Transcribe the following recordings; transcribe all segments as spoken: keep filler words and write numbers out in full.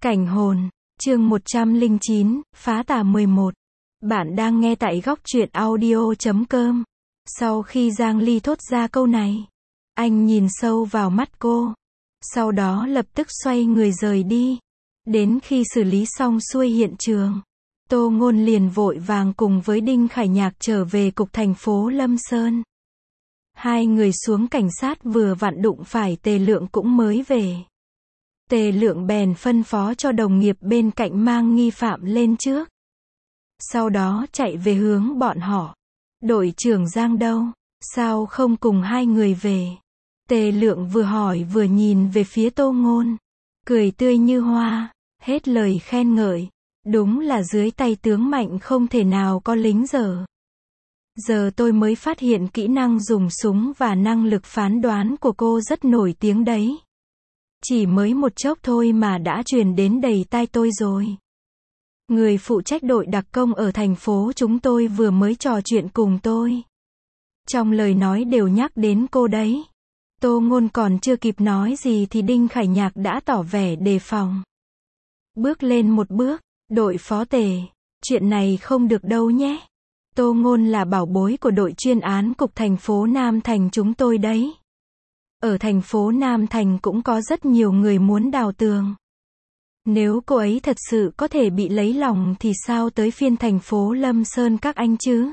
Cảnh hồn, chương một trăm lẻ chín, phá tà mười một. Bạn đang nghe tại góc truyện audio chấm com. Sau khi Giang Ly thốt ra câu này, anh nhìn sâu vào mắt cô. Sau đó lập tức xoay người rời đi. Đến khi xử lý xong xuôi hiện trường, Tô Ngôn liền vội vàng cùng với Đinh Khải Nhạc trở về cục thành phố Lâm Sơn. Hai người xuống cảnh sát vừa vặn đụng phải Tề Lượng cũng mới về. Tề Lượng bèn phân phó cho đồng nghiệp bên cạnh mang nghi phạm lên trước. Sau đó chạy về hướng bọn họ. Đội trưởng Giang đâu? Sao không cùng hai người về? Tề Lượng vừa hỏi vừa nhìn về phía Tô Ngôn. Cười tươi như hoa, hết lời khen ngợi. Đúng là dưới tay tướng mạnh không thể nào có lính dở. Giờ tôi mới phát hiện kỹ năng dùng súng và năng lực phán đoán của cô rất nổi tiếng đấy. Chỉ mới một chốc thôi mà đã truyền đến đầy tai tôi rồi. Người phụ trách đội đặc công ở thành phố chúng tôi vừa mới trò chuyện cùng tôi. Trong lời nói đều nhắc đến cô đấy. Tô Ngôn còn chưa kịp nói gì thì Đinh Khải Nhạc đã tỏ vẻ đề phòng. Bước lên một bước, đội phó Tề, chuyện này không được đâu nhé. Tô Ngôn là bảo bối của đội chuyên án cục thành phố Nam Thành chúng tôi đấy. Ở thành phố Nam Thành cũng có rất nhiều người muốn đào tường. Nếu cô ấy thật sự có thể bị lấy lòng thì sao tới phiên thành phố Lâm Sơn các anh chứ?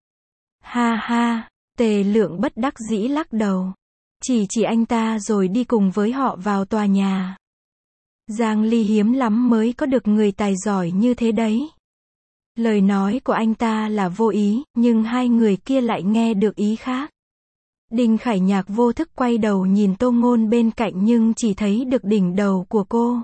Ha ha, Tề Lượng bất đắc dĩ lắc đầu. Chỉ chỉ anh ta rồi đi cùng với họ vào tòa nhà. Giang Ly hiếm lắm mới có được người tài giỏi như thế đấy. Lời nói của anh ta là vô ý, nhưng hai người kia lại nghe được ý khác. Đinh Khải Nhạc vô thức quay đầu nhìn Tô Ngôn bên cạnh nhưng chỉ thấy được đỉnh đầu của cô.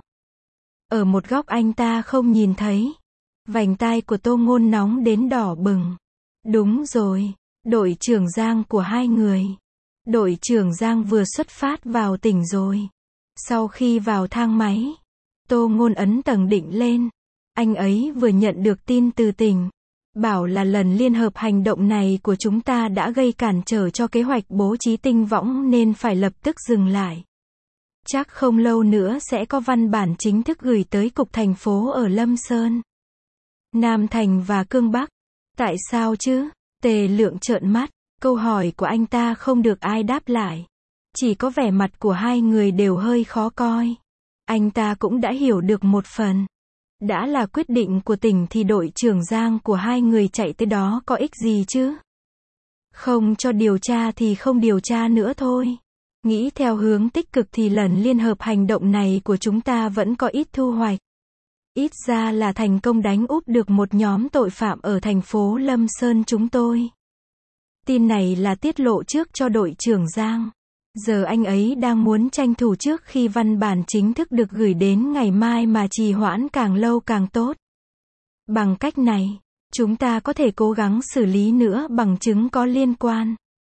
Ở một góc anh ta không nhìn thấy. Vành tai của Tô Ngôn nóng đến đỏ bừng. Đúng rồi, đội trưởng Giang của hai người. Đội trưởng Giang vừa xuất phát vào tỉnh rồi. Sau khi vào thang máy, Tô Ngôn ấn tầng định lên. Anh ấy vừa nhận được tin từ tỉnh. Bảo là lần liên hợp hành động này của chúng ta đã gây cản trở cho kế hoạch bố trí tinh võng nên phải lập tức dừng lại. Chắc không lâu nữa sẽ có văn bản chính thức gửi tới cục thành phố ở Lâm Sơn, Nam Thành và Cương Bắc. Tại sao chứ? Tề Lượng trợn mắt, câu hỏi của anh ta không được ai đáp lại. Chỉ có vẻ mặt của hai người đều hơi khó coi. Anh ta cũng đã hiểu được một phần. Đã là quyết định của tỉnh thì đội trưởng Giang của hai người chạy tới đó có ích gì chứ? Không cho điều tra thì không điều tra nữa thôi. Nghĩ theo hướng tích cực thì lần liên hợp hành động này của chúng ta vẫn có ít thu hoạch. Ít ra là thành công đánh úp được một nhóm tội phạm ở thành phố Lâm Sơn chúng tôi. Tin này là tiết lộ trước cho đội trưởng Giang. Giờ anh ấy đang muốn tranh thủ trước khi văn bản chính thức được gửi đến ngày mai mà trì hoãn càng lâu càng tốt. Bằng cách này, chúng ta có thể cố gắng xử lý nữa bằng chứng có liên quan.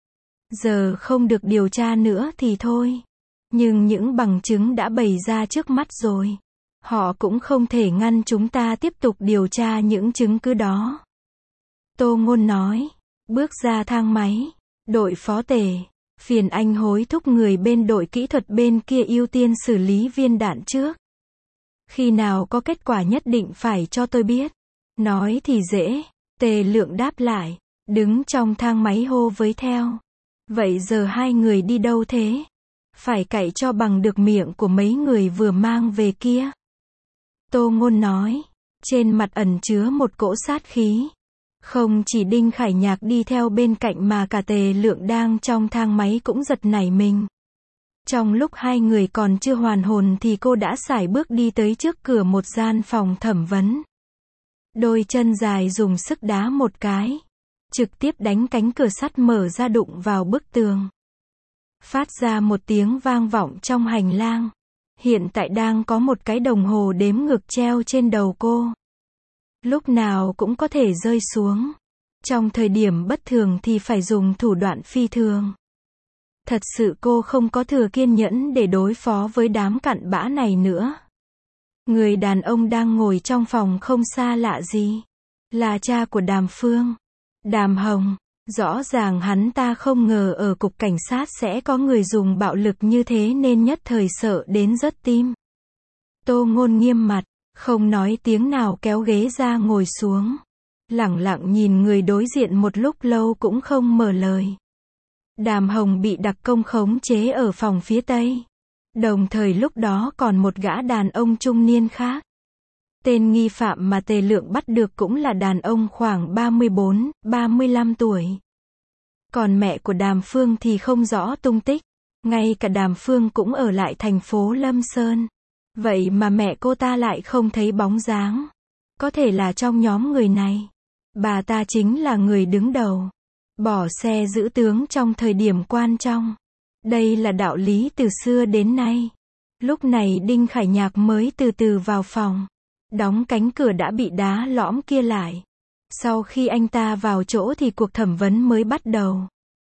Giờ không được điều tra nữa thì thôi. Nhưng những bằng chứng đã bày ra trước mắt rồi. Họ cũng không thể ngăn chúng ta tiếp tục điều tra những chứng cứ đó. Tô Ngôn nói. Bước ra thang máy. Đội phó Tề, phiền anh hối thúc người bên đội kỹ thuật bên kia ưu tiên xử lý viên đạn trước. Khi nào có kết quả nhất định phải cho tôi biết. Nói thì dễ. Tề Lượng đáp lại. Đứng trong thang máy hô với theo. Vậy giờ hai người đi đâu thế? Phải cậy cho bằng được miệng của mấy người vừa mang về kia. Tô Ngôn nói. Trên mặt ẩn chứa một cỗ sát khí. Không chỉ Đinh Khải Nhạc đi theo bên cạnh mà cả Tề Lượng đang trong thang máy cũng giật nảy mình. Trong lúc hai người còn chưa hoàn hồn thì cô đã sải bước đi tới trước cửa một gian phòng thẩm vấn. Đôi chân dài dùng sức đá một cái. Trực tiếp đánh cánh cửa sắt mở ra đụng vào bức tường. Phát ra một tiếng vang vọng trong hành lang. Hiện tại đang có một cái đồng hồ đếm ngược treo trên đầu cô. Lúc nào cũng có thể rơi xuống. Trong thời điểm bất thường thì phải dùng thủ đoạn phi thường. Thật sự cô không có thừa kiên nhẫn để đối phó với đám cặn bã này nữa. Người đàn ông đang ngồi trong phòng không xa lạ gì. Là cha của Đàm Phương. Đàm Hồng. Rõ ràng hắn ta không ngờ ở cục cảnh sát sẽ có người dùng bạo lực như thế nên nhất thời sợ đến rớt tim. Tô Ngôn nghiêm mặt, không nói tiếng nào kéo ghế ra ngồi xuống. Lẳng lặng nhìn người đối diện một lúc lâu cũng không mở lời. Đàm Hồng bị đặc công khống chế ở phòng phía tây. Đồng thời lúc đó còn một gã đàn ông trung niên khác. Tên nghi phạm mà Tề Lượng bắt được cũng là đàn ông khoảng ba mươi bốn, ba mươi lăm tuổi. Còn mẹ của Đàm Phương thì không rõ tung tích. Ngay cả Đàm Phương cũng ở lại thành phố Lâm Sơn. Vậy mà mẹ cô ta lại không thấy bóng dáng. Có thể là trong nhóm người này, bà ta chính là người đứng đầu. Bỏ xe giữ tướng trong thời điểm quan trọng. Đây là đạo lý từ xưa đến nay. Lúc này Đinh Khải Nhạc mới từ từ vào phòng. Đóng cánh cửa đã bị đá lõm kia lại. Sau khi anh ta vào chỗ thì cuộc thẩm vấn mới bắt đầu.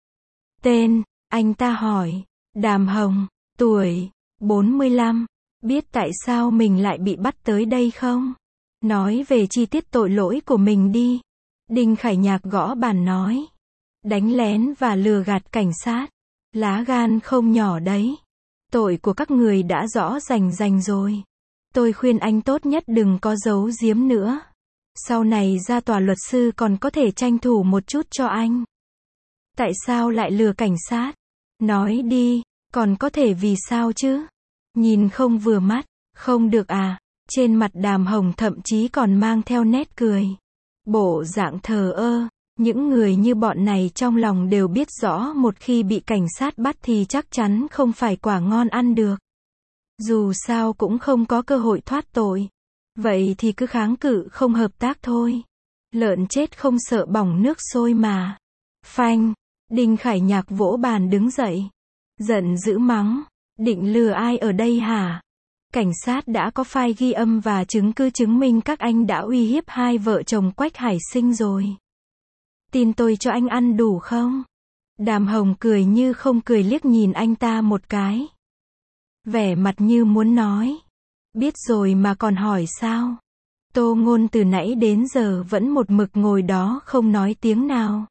Tên, anh ta hỏi. Đàm Hồng, tuổi, bốn mươi lăm. Biết tại sao mình lại bị bắt tới đây không? Nói về chi tiết tội lỗi của mình đi. Đinh Khải Nhạc gõ bàn nói. Đánh lén và lừa gạt cảnh sát. Lá gan không nhỏ đấy. Tội của các người đã rõ rành rành rồi. Tôi khuyên anh tốt nhất đừng có giấu giếm nữa. Sau này ra tòa luật sư còn có thể tranh thủ một chút cho anh. Tại sao lại lừa cảnh sát? Nói đi, còn có thể vì sao chứ? Nhìn không vừa mắt, không được à? Trên mặt Đàm Hồng thậm chí còn mang theo nét cười. Bộ dạng thờ ơ. Những người như bọn này trong lòng đều biết rõ một khi bị cảnh sát bắt thì chắc chắn không phải quả ngon ăn được. Dù sao cũng không có cơ hội thoát tội. Vậy thì cứ kháng cự không hợp tác thôi. Lợn chết không sợ bỏng nước sôi mà. Phanh, Đinh Khải Nhạc vỗ bàn đứng dậy. Giận dữ mắng. Định lừa ai ở đây hả? Cảnh sát đã có file ghi âm và chứng cứ chứng minh các anh đã uy hiếp hai vợ chồng Quách Hải Sinh rồi. Tin tôi cho anh ăn đủ không? Đàm Hồng cười như không cười liếc nhìn anh ta một cái. Vẻ mặt như muốn nói. Biết rồi mà còn hỏi sao? Tô Ngôn từ nãy đến giờ vẫn một mực ngồi đó không nói tiếng nào.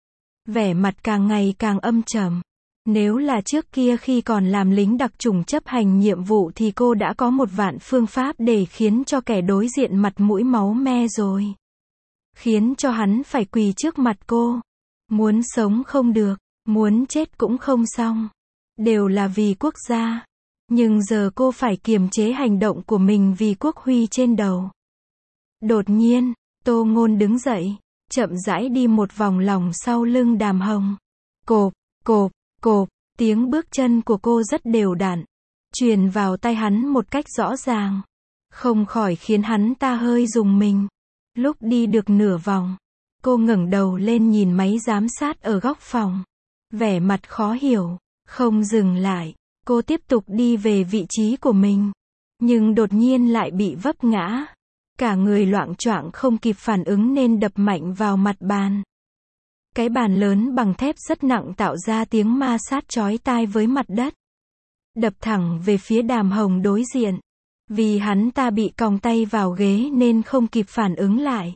Vẻ mặt càng ngày càng âm trầm. Nếu là trước kia khi còn làm lính đặc chủng chấp hành nhiệm vụ thì cô đã có một vạn phương pháp để khiến cho kẻ đối diện mặt mũi máu me rồi. Khiến cho hắn phải quỳ trước mặt cô. Muốn sống không được, muốn chết cũng không xong. Đều là vì quốc gia. Nhưng giờ cô phải kiềm chế hành động của mình vì quốc huy trên đầu. Đột nhiên, Tô Ngôn đứng dậy, chậm rãi đi một vòng lòng sau lưng Đàm Hồng. Cộp, cộp, cộp, tiếng bước chân của cô rất đều đặn, truyền vào tai hắn một cách rõ ràng. Không khỏi khiến hắn ta hơi rùng mình. Lúc đi được nửa vòng, cô ngẩng đầu lên nhìn máy giám sát ở góc phòng. Vẻ mặt khó hiểu, không dừng lại. Cô tiếp tục đi về vị trí của mình. Nhưng đột nhiên lại bị vấp ngã. Cả người loạng choạng không kịp phản ứng nên đập mạnh vào mặt bàn. Cái bàn lớn bằng thép rất nặng tạo ra tiếng ma sát chói tai với mặt đất. Đập thẳng về phía Đàm Hồng đối diện. Vì hắn ta bị còng tay vào ghế nên không kịp phản ứng lại.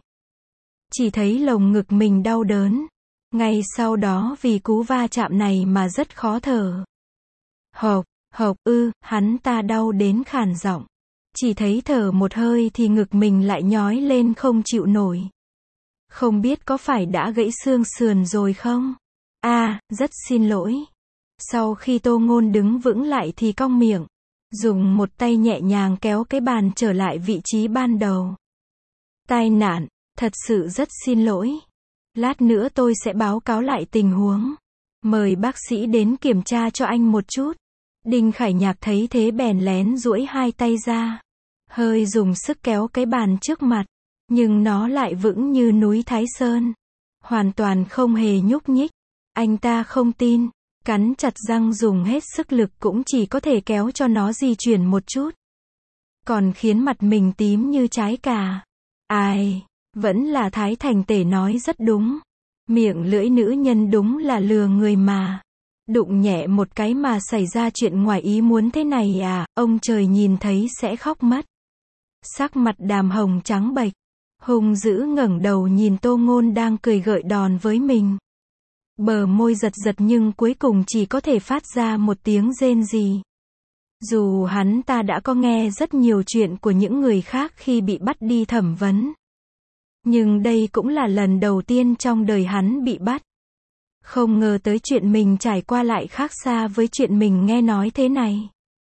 Chỉ thấy lồng ngực mình đau đớn. Ngay sau đó vì cú va chạm này mà rất khó thở. Hộc, hộc ư, hắn ta đau đến khàn giọng. Chỉ thấy thở một hơi thì ngực mình lại nhói lên không chịu nổi. Không biết có phải đã gãy xương sườn rồi không? À, rất xin lỗi. Sau khi Tô Ngôn đứng vững lại thì cong miệng. Dùng một tay nhẹ nhàng kéo cái bàn trở lại vị trí ban đầu. Tai nạn, thật sự rất xin lỗi. Lát nữa tôi sẽ báo cáo lại tình huống. Mời bác sĩ đến kiểm tra cho anh một chút. Đinh Khải Nhạc thấy thế bèn lén duỗi hai tay ra. Hơi dùng sức kéo cái bàn trước mặt. Nhưng nó lại vững như núi Thái Sơn. Hoàn toàn không hề nhúc nhích. Anh ta không tin. Cắn chặt răng dùng hết sức lực cũng chỉ có thể kéo cho nó di chuyển một chút. Còn khiến mặt mình tím như trái cà. Ai, vẫn là Thái Thành Tể nói rất đúng. Miệng lưỡi nữ nhân đúng là lừa người mà. Đụng nhẹ một cái mà xảy ra chuyện ngoài ý muốn thế này à, ông trời nhìn thấy sẽ khóc mất. Sắc mặt Đàm Hồng trắng bệch, hung dữ ngẩng đầu nhìn Tô Ngôn đang cười gợi đòn với mình. Bờ môi giật giật nhưng cuối cùng chỉ có thể phát ra một tiếng rên rỉ. Dù hắn ta đã có nghe rất nhiều chuyện của những người khác khi bị bắt đi thẩm vấn. Nhưng đây cũng là lần đầu tiên trong đời hắn bị bắt. Không ngờ tới chuyện mình trải qua lại khác xa với chuyện mình nghe nói thế này.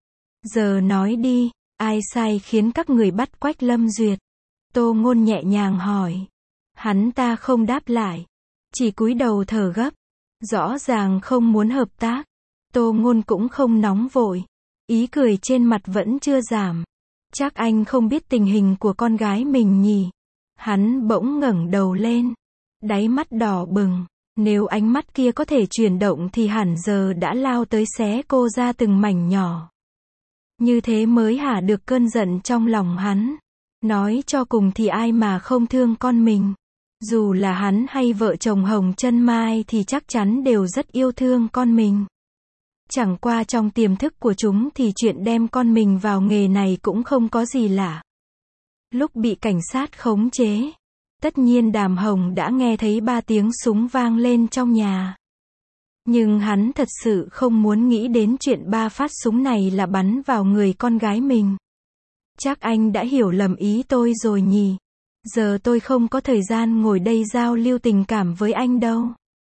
Giờ nói đi, ai sai khiến các người bắt Quách Lâm Duyệt? Tô Ngôn nhẹ nhàng hỏi. Hắn ta không đáp lại. Chỉ cúi đầu thở gấp. Rõ ràng không muốn hợp tác. Tô Ngôn cũng không nóng vội. Ý cười trên mặt vẫn chưa giảm. Chắc anh không biết tình hình của con gái mình nhỉ? Hắn bỗng ngẩng đầu lên. Đáy mắt đỏ bừng. Nếu ánh mắt kia có thể chuyển động thì hẳn giờ đã lao tới xé cô ra từng mảnh nhỏ. Như thế mới hả được cơn giận trong lòng hắn. Nói cho cùng thì ai mà không thương con mình. Dù là hắn hay vợ chồng Hồng Chân Mai thì chắc chắn đều rất yêu thương con mình. Chẳng qua trong tiềm thức của chúng thì chuyện đem con mình vào nghề này cũng không có gì lạ. Lúc bị cảnh sát khống chế, tất nhiên Đàm Hồng đã nghe thấy ba tiếng súng vang lên trong nhà. Nhưng hắn thật sự không muốn nghĩ đến chuyện ba phát súng này là bắn vào người con gái mình. Chắc anh đã hiểu lầm ý tôi rồi nhỉ. Giờ tôi không có thời gian ngồi đây giao lưu tình cảm với anh đâu.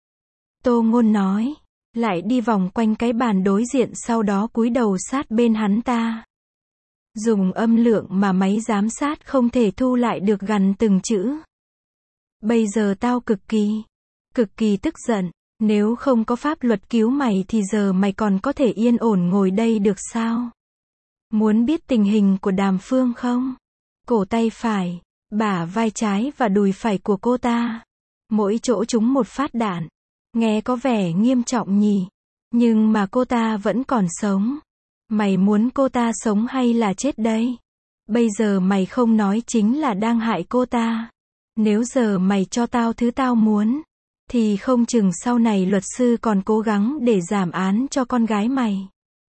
Tô Ngôn nói, lại đi vòng quanh cái bàn đối diện sau đó cúi đầu sát bên hắn ta. Dùng âm lượng mà máy giám sát không thể thu lại được gằn từng chữ. Bây giờ tao cực kỳ, cực kỳ tức giận. Nếu không có pháp luật cứu mày thì giờ mày còn có thể yên ổn ngồi đây được sao? Muốn biết tình hình của Đàm Phương không? Cổ tay phải, bả vai trái và đùi phải của cô ta. Mỗi chỗ trúng một phát đạn. Nghe có vẻ nghiêm trọng nhỉ? Nhưng mà cô ta vẫn còn sống. Mày muốn cô ta sống hay là chết đây? Bây giờ mày không nói chính là đang hại cô ta. Nếu giờ mày cho tao thứ tao muốn, thì không chừng sau này luật sư còn cố gắng để giảm án cho con gái mày.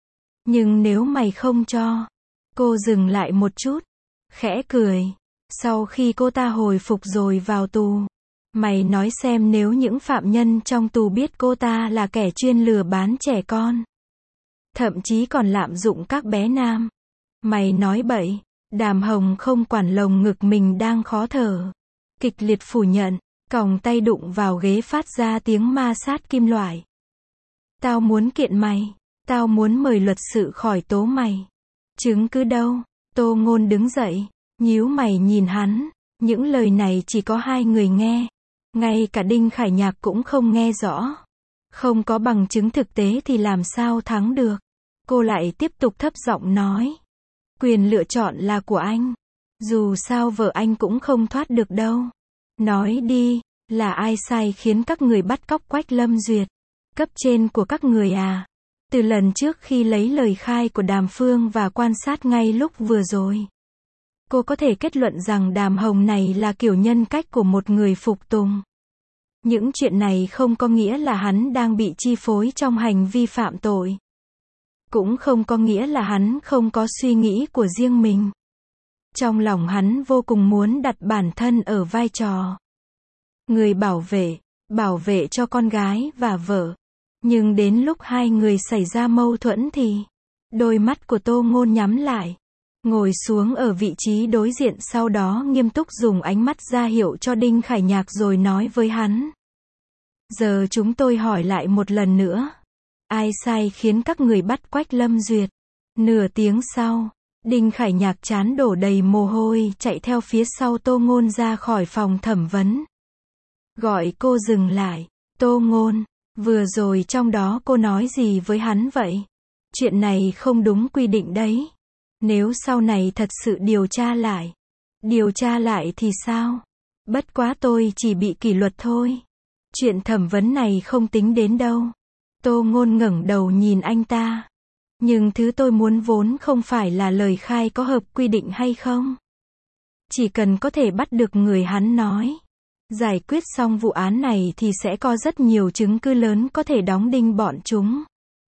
Nhưng nếu mày không cho, cô dừng lại một chút, khẽ cười. Sau khi cô ta hồi phục rồi vào tù, mày nói xem nếu những phạm nhân trong tù biết cô ta là kẻ chuyên lừa bán trẻ con, thậm chí còn lạm dụng các bé nam. Mày nói bậy. Đàm Hồng không quản lồng ngực mình đang khó thở. Kịch liệt phủ nhận, còng tay đụng vào ghế phát ra tiếng ma sát kim loại. Tao muốn kiện mày. Tao muốn mời luật sự khỏi tố mày. Chứng cứ đâu? Tô Ngôn đứng dậy, nhíu mày nhìn hắn. Những lời này chỉ có hai người nghe. Ngay cả Đinh Khải Nhạc cũng không nghe rõ. Không có bằng chứng thực tế thì làm sao thắng được. Cô lại tiếp tục thấp giọng nói. Quyền lựa chọn là của anh. Dù sao vợ anh cũng không thoát được đâu. Nói đi, là ai sai khiến các người bắt cóc Quách Lâm Duyệt? Cấp trên của các người à? Từ lần trước khi lấy lời khai của Đàm Phương và quan sát ngay lúc vừa rồi, cô có thể kết luận rằng Đàm Hồng này là kiểu nhân cách của một người phục tùng. Những chuyện này không có nghĩa là hắn đang bị chi phối trong hành vi phạm tội. Cũng không có nghĩa là hắn không có suy nghĩ của riêng mình. Trong lòng hắn vô cùng muốn đặt bản thân ở vai trò người bảo vệ, bảo vệ cho con gái và vợ. Nhưng đến lúc hai người xảy ra mâu thuẫn thì đôi mắt của Tô Ngôn nhắm lại, ngồi xuống ở vị trí đối diện, sau đó nghiêm túc dùng ánh mắt ra hiệu cho Đinh Khải Nhạc rồi nói với hắn. Giờ chúng tôi hỏi lại một lần nữa. Ai sai khiến các người bắt Quách Lâm Duyệt? Nửa tiếng sau, Đinh Khải Nhạc trán đổ đầy mồ hôi chạy theo phía sau Tô Ngôn ra khỏi phòng thẩm vấn. Gọi cô dừng lại. Tô Ngôn, vừa rồi trong đó cô nói gì với hắn vậy? Chuyện này không đúng quy định đấy. Nếu sau này thật sự điều tra lại, điều tra lại thì sao? Bất quá tôi chỉ bị kỷ luật thôi. Chuyện thẩm vấn này không tính đến đâu. Tô Ngôn ngẩng đầu nhìn anh ta. Nhưng thứ tôi muốn vốn không phải là lời khai có hợp quy định hay không. Chỉ cần có thể bắt được người hắn nói, giải quyết xong vụ án này thì sẽ có rất nhiều chứng cứ lớn có thể đóng đinh bọn chúng.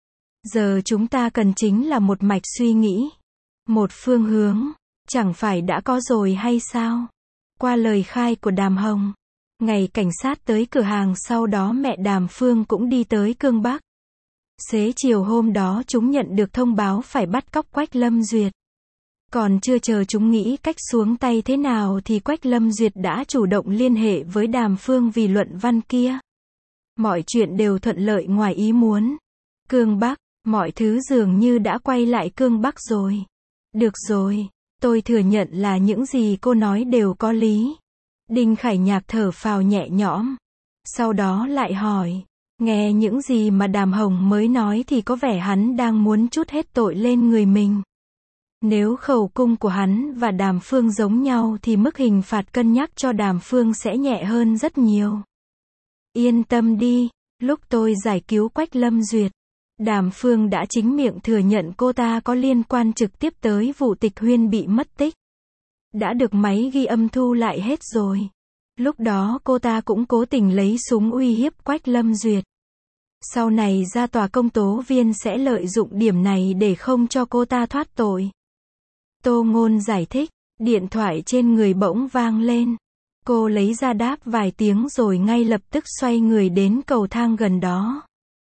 Giờ chúng ta cần chính là một mạch suy nghĩ, một phương hướng, chẳng phải đã có rồi hay sao? Qua lời khai của Đàm Hồng, ngày cảnh sát tới cửa hàng sau đó mẹ Đàm Phương cũng đi tới Cương Bắc. Xế chiều hôm đó chúng nhận được thông báo phải bắt cóc Quách Lâm Duyệt. Còn chưa chờ chúng nghĩ cách xuống tay thế nào thì Quách Lâm Duyệt đã chủ động liên hệ với Đàm Phương vì luận văn kia. Mọi chuyện đều thuận lợi ngoài ý muốn. Cương Bắc, mọi thứ dường như đã quay lại Cương Bắc rồi. Được rồi, tôi thừa nhận là những gì cô nói đều có lý. Đinh Khải Nhạc thở phào nhẹ nhõm. Sau đó lại hỏi, nghe những gì mà Đàm Hồng mới nói thì có vẻ hắn đang muốn trút hết tội lên người mình. Nếu khẩu cung của hắn và Đàm Phương giống nhau thì mức hình phạt cân nhắc cho Đàm Phương sẽ nhẹ hơn rất nhiều. Yên tâm đi, lúc tôi giải cứu Quách Lâm Duyệt, Đàm Phương đã chính miệng thừa nhận cô ta có liên quan trực tiếp tới vụ Tịch Huyên bị mất tích. Đã được máy ghi âm thu lại hết rồi. Lúc đó cô ta cũng cố tình lấy súng uy hiếp Quách Lâm Duyệt. Sau này ra tòa công tố viên sẽ lợi dụng điểm này để không cho cô ta thoát tội. Tô Ngôn giải thích, điện thoại trên người bỗng vang lên. Cô lấy ra đáp vài tiếng rồi ngay lập tức xoay người đến cầu thang gần đó.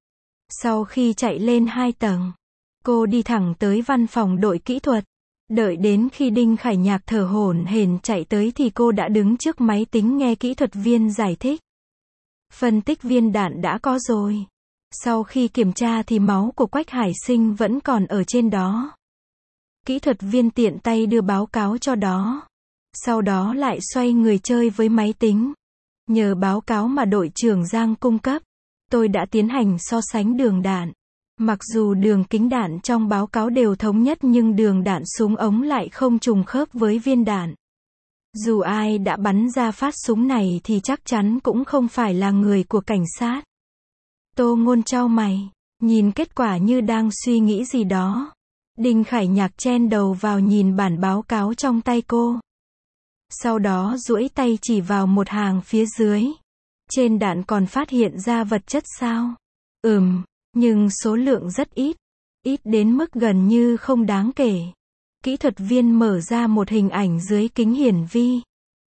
Sau khi chạy lên hai tầng, cô đi thẳng tới văn phòng đội kỹ thuật. Đợi đến khi Đinh Khải Nhạc thở hổn hển chạy tới thì cô đã đứng trước máy tính nghe kỹ thuật viên giải thích. Phân tích viên đạn đã có rồi. Sau khi kiểm tra thì máu của Quách Hải Sinh vẫn còn ở trên đó. Kỹ thuật viên tiện tay đưa báo cáo cho đó. Sau đó lại xoay người chơi với máy tính. Nhờ báo cáo mà đội trưởng Giang cung cấp, tôi đã tiến hành so sánh đường đạn. Mặc dù đường kính đạn trong báo cáo đều thống nhất nhưng đường đạn súng ống lại không trùng khớp với viên đạn. Dù ai đã bắn ra phát súng này thì chắc chắn cũng không phải là người của cảnh sát. Tô Ngôn chau mày, nhìn kết quả như đang suy nghĩ gì đó. Đinh Khải Nhạc chen đầu vào nhìn bản báo cáo trong tay cô. Sau đó duỗi tay chỉ vào một hàng phía dưới. Trên đạn còn phát hiện ra vật chất sao? Ừm, nhưng số lượng rất ít. Ít đến mức gần như không đáng kể. Kỹ thuật viên mở ra một hình ảnh dưới kính hiển vi.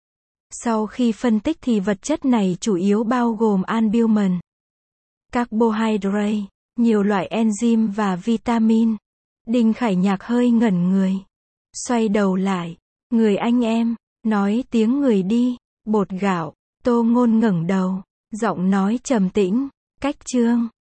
Sau khi phân tích thì vật chất này chủ yếu bao gồm albumin, carbohydrate, nhiều loại enzyme và vitamin. Đinh Khải Nhạc hơi ngẩn người. Xoay đầu lại. Người anh em, nói tiếng người đi, bột gạo. Tô Ngôn ngẩng đầu, giọng nói trầm tĩnh, cách chương.